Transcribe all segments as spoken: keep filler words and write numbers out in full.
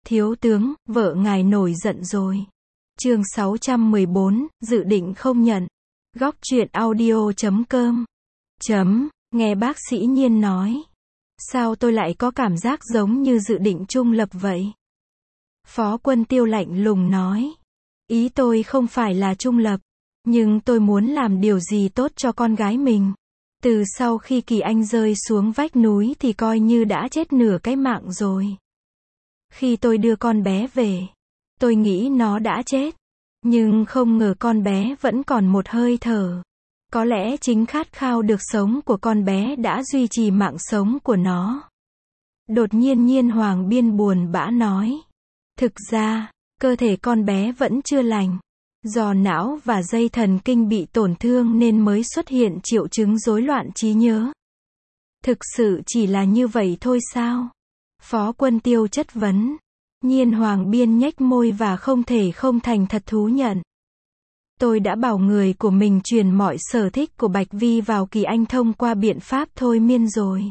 Thiếu tướng, vợ ngài nổi giận rồi. Chương sáu trăm mười bốn, dự định không nhận. Góc truyện audio chấm com. Chấm, nghe bác sĩ Nhiên nói. Sao tôi lại có cảm giác giống như dự định trung lập vậy? Phó Quân Tiêu lạnh lùng nói. Ý tôi không phải là trung lập, nhưng tôi muốn làm điều gì tốt cho con gái mình. Từ sau khi Kỳ Anh rơi xuống vách núi thì coi như đã chết nửa cái mạng rồi. Khi tôi đưa con bé về, tôi nghĩ nó đã chết. Nhưng không ngờ con bé vẫn còn một hơi thở. Có lẽ chính khát khao được sống của con bé đã duy trì mạng sống của nó. Đột nhiên Nhiên Hoàng Biên buồn bã nói. Thực ra, cơ thể con bé vẫn chưa lành. Do não và dây thần kinh bị tổn thương nên mới xuất hiện triệu chứng rối loạn trí nhớ. Thực sự chỉ là như vậy thôi sao? Phó Quân Tiêu chất vấn. Nhiên Hoàng Biên nhếch môi và không thể không thành thật thú nhận. Tôi đã bảo người của mình truyền mọi sở thích của Bạch Vi vào Kỳ Anh thông qua biện pháp thôi miên rồi.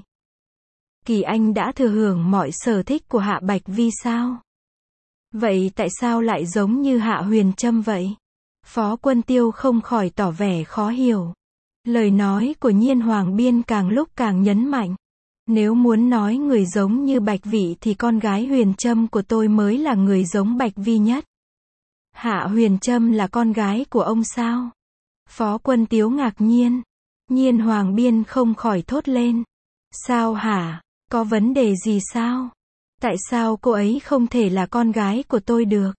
Kỳ Anh đã thừa hưởng mọi sở thích của Hạ Bạch Vi sao? Vậy tại sao lại giống như Hạ Huyền Trâm vậy? Phó Quân Tiêu không khỏi tỏ vẻ khó hiểu. Lời nói của Nhiên Hoàng Biên càng lúc càng nhấn mạnh. Nếu muốn nói người giống như Bạch Vi thì con gái Huyền Trâm của tôi mới là người giống Bạch Vi nhất. Hạ Huyền Trâm là con gái của ông sao? Phó Quân Tiêu ngạc nhiên. Nhiên Hoàng Biên không khỏi thốt lên. Sao hả? Có vấn đề gì sao? Tại sao cô ấy không thể là con gái của tôi được?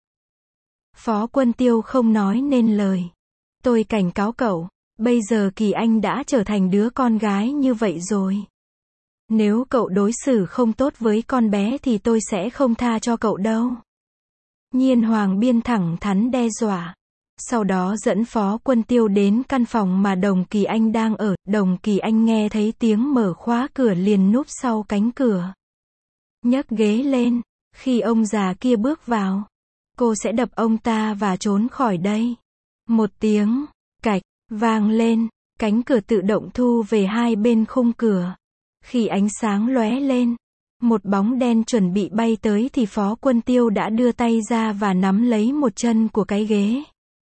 Phó Quân Tiêu không nói nên lời. Tôi cảnh cáo cậu, bây giờ Kỳ Anh đã trở thành đứa con gái như vậy rồi. Nếu cậu đối xử không tốt với con bé thì tôi sẽ không tha cho cậu đâu. Nhiên Hoàng Biên thẳng thắn đe dọa. Sau đó dẫn Phó Quân Tiêu đến căn phòng mà Đồng Kỳ Anh đang ở. Đồng Kỳ Anh nghe thấy tiếng mở khóa cửa liền núp sau cánh cửa. Nhấc ghế lên. Khi ông già kia bước vào, cô sẽ đập ông ta và trốn khỏi đây. Một tiếng cạch vang lên, cánh cửa tự động thu về hai bên khung cửa. Khi ánh sáng lóe lên, một bóng đen chuẩn bị bay tới thì Phó Quân Tiêu đã đưa tay ra và nắm lấy một chân của cái ghế.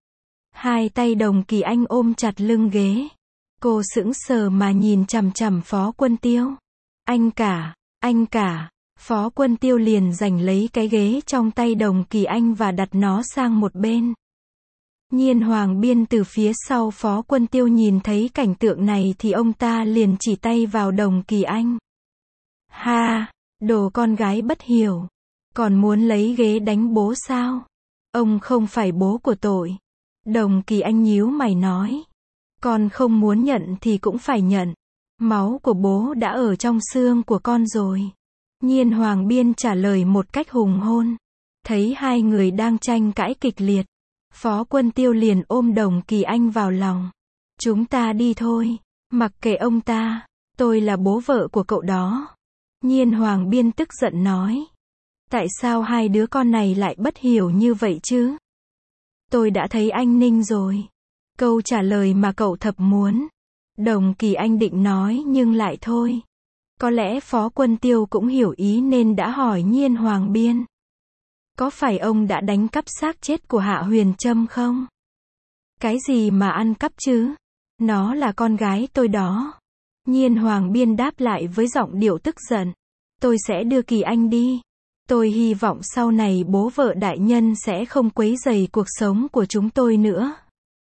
Hai tay Đồng Kỳ Anh ôm chặt lưng ghế. Cô sững sờ mà nhìn chằm chằm Phó Quân Tiêu. Anh cả, anh cả. Phó Quân Tiêu liền giành lấy cái ghế trong tay Đồng Kỳ Anh và đặt nó sang một bên. Nhiên Hoàng Biên từ phía sau Phó Quân Tiêu nhìn thấy cảnh tượng này thì ông ta liền chỉ tay vào Đồng Kỳ Anh. Ha, đồ con gái bất hiếu. Còn muốn lấy ghế đánh bố sao? Ông không phải bố của tội. Đồng Kỳ Anh nhíu mày nói. Con không muốn nhận thì cũng phải nhận. Máu của bố đã ở trong xương của con rồi. Nhiên Hoàng Biên trả lời một cách hùng hôn. Thấy hai người đang tranh cãi kịch liệt, Phó Quân Tiêu liền ôm Đồng Kỳ Anh vào lòng. Chúng ta đi thôi, mặc kệ ông ta, tôi là bố vợ của cậu đó. Nhiên Hoàng Biên tức giận nói. Tại sao hai đứa con này lại bất hiểu như vậy chứ? Tôi đã thấy anh Ninh rồi. Câu trả lời mà cậu thập muốn. Đồng Kỳ Anh định nói nhưng lại thôi. Có lẽ Phó Quân Tiêu cũng hiểu ý nên đã hỏi Nhiên Hoàng Biên. Có phải ông đã đánh cắp xác chết của Hạ Huyền Trâm không? Cái gì mà ăn cắp chứ? Nó là con gái tôi đó. Nhiên Hoàng Biên đáp lại với giọng điệu tức giận. Tôi sẽ đưa Kỳ Anh đi. Tôi hy vọng sau này bố vợ đại nhân sẽ không quấy rầy cuộc sống của chúng tôi nữa.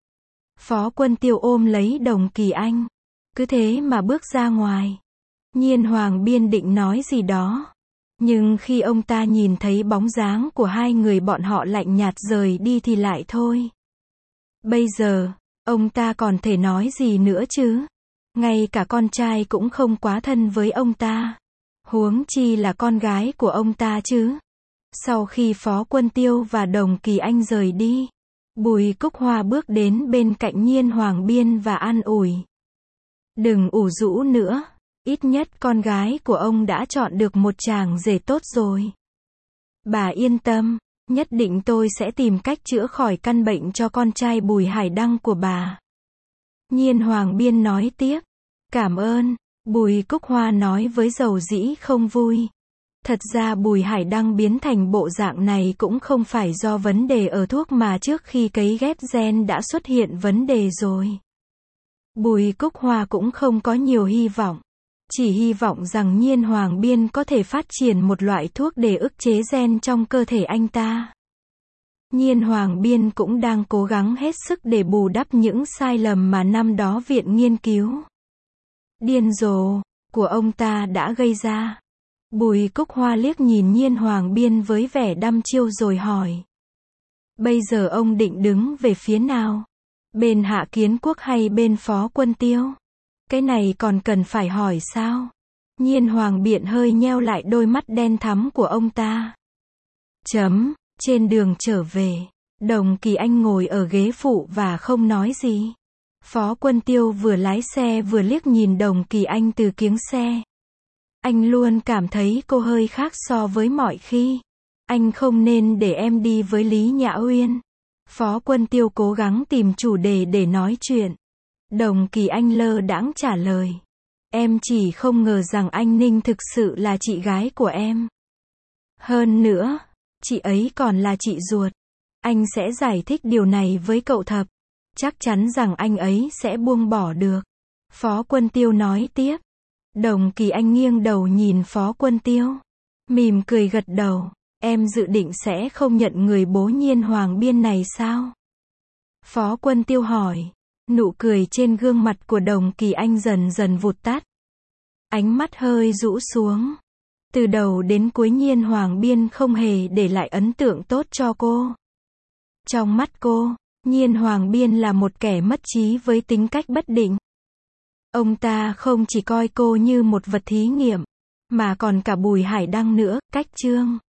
Phó Quân Tiêu ôm lấy Đồng Kỳ Anh. Cứ thế mà bước ra ngoài. Nhiên Hoàng Biên định nói gì đó. Nhưng khi ông ta nhìn thấy bóng dáng của hai người bọn họ lạnh nhạt rời đi thì lại thôi. Bây giờ, ông ta còn thể nói gì nữa chứ? Ngay cả con trai cũng không quá thân với ông ta. Huống chi là con gái của ông ta chứ. Sau khi Phó Quân Tiêu và Đồng Kỳ Anh rời đi, Bùi Cúc Hoa bước đến bên cạnh Nhiên Hoàng Biên và an ủi. Đừng ủ rũ nữa. Ít nhất con gái của ông đã chọn được một chàng rể tốt rồi. Bà yên tâm, nhất định tôi sẽ tìm cách chữa khỏi căn bệnh cho con trai Bùi Hải Đăng của bà. Nhiên Hoàng Biên nói tiếp. Cảm ơn, Bùi Cúc Hoa nói với dầu dĩ không vui. Thật ra Bùi Hải Đăng biến thành bộ dạng này cũng không phải do vấn đề ở thuốc mà trước khi cấy ghép gen đã xuất hiện vấn đề rồi. Bùi Cúc Hoa cũng không có nhiều hy vọng. Chỉ hy vọng rằng Nhiên Hoàng Biên có thể phát triển một loại thuốc để ức chế gen trong cơ thể anh ta. Nhiên Hoàng Biên cũng đang cố gắng hết sức để bù đắp những sai lầm mà năm đó viện nghiên cứu điên rồ của ông ta đã gây ra. Bùi Cúc Hoa liếc nhìn Nhiên Hoàng Biên với vẻ đăm chiêu rồi hỏi. Bây giờ ông định đứng về phía nào? Bên Hạ Kiến Quốc hay bên Phó Quân Tiêu? Cái này còn cần phải hỏi sao? Nhiên Hoàng Biện hơi nheo lại đôi mắt đen thắm của ông ta. Chấm, trên đường trở về, Đồng Kỳ Anh ngồi ở ghế phụ và không nói gì. Phó Quân Tiêu vừa lái xe vừa liếc nhìn Đồng Kỳ Anh từ kiếng xe. Anh luôn cảm thấy cô hơi khác so với mọi khi. Anh không nên để em đi với Lý Nhã Uyên. Phó Quân Tiêu cố gắng tìm chủ đề để nói chuyện. Đồng Kỳ Anh lơ đãng trả lời. Em chỉ không ngờ rằng anh Ninh thực sự là chị gái của em. Hơn nữa, chị ấy còn là chị ruột. Anh sẽ giải thích điều này với cậu Thập. Chắc chắn rằng anh ấy sẽ buông bỏ được. Phó Quân Tiêu nói tiếp. Đồng Kỳ Anh nghiêng đầu nhìn Phó Quân Tiêu. Mỉm cười gật đầu. Em dự định sẽ không nhận người bố Nhiên Hoàng Biên này sao? Phó Quân Tiêu hỏi. Nụ cười trên gương mặt của Đồng Kỳ Anh dần dần vụt tắt. Ánh mắt hơi rũ xuống. Từ đầu đến cuối Nhiên Hoàng Biên không hề để lại ấn tượng tốt cho cô. Trong mắt cô, Nhiên Hoàng Biên là một kẻ mất trí với tính cách bất định. Ông ta không chỉ coi cô như một vật thí nghiệm, mà còn cả Bùi Hải Đăng nữa, cách Trương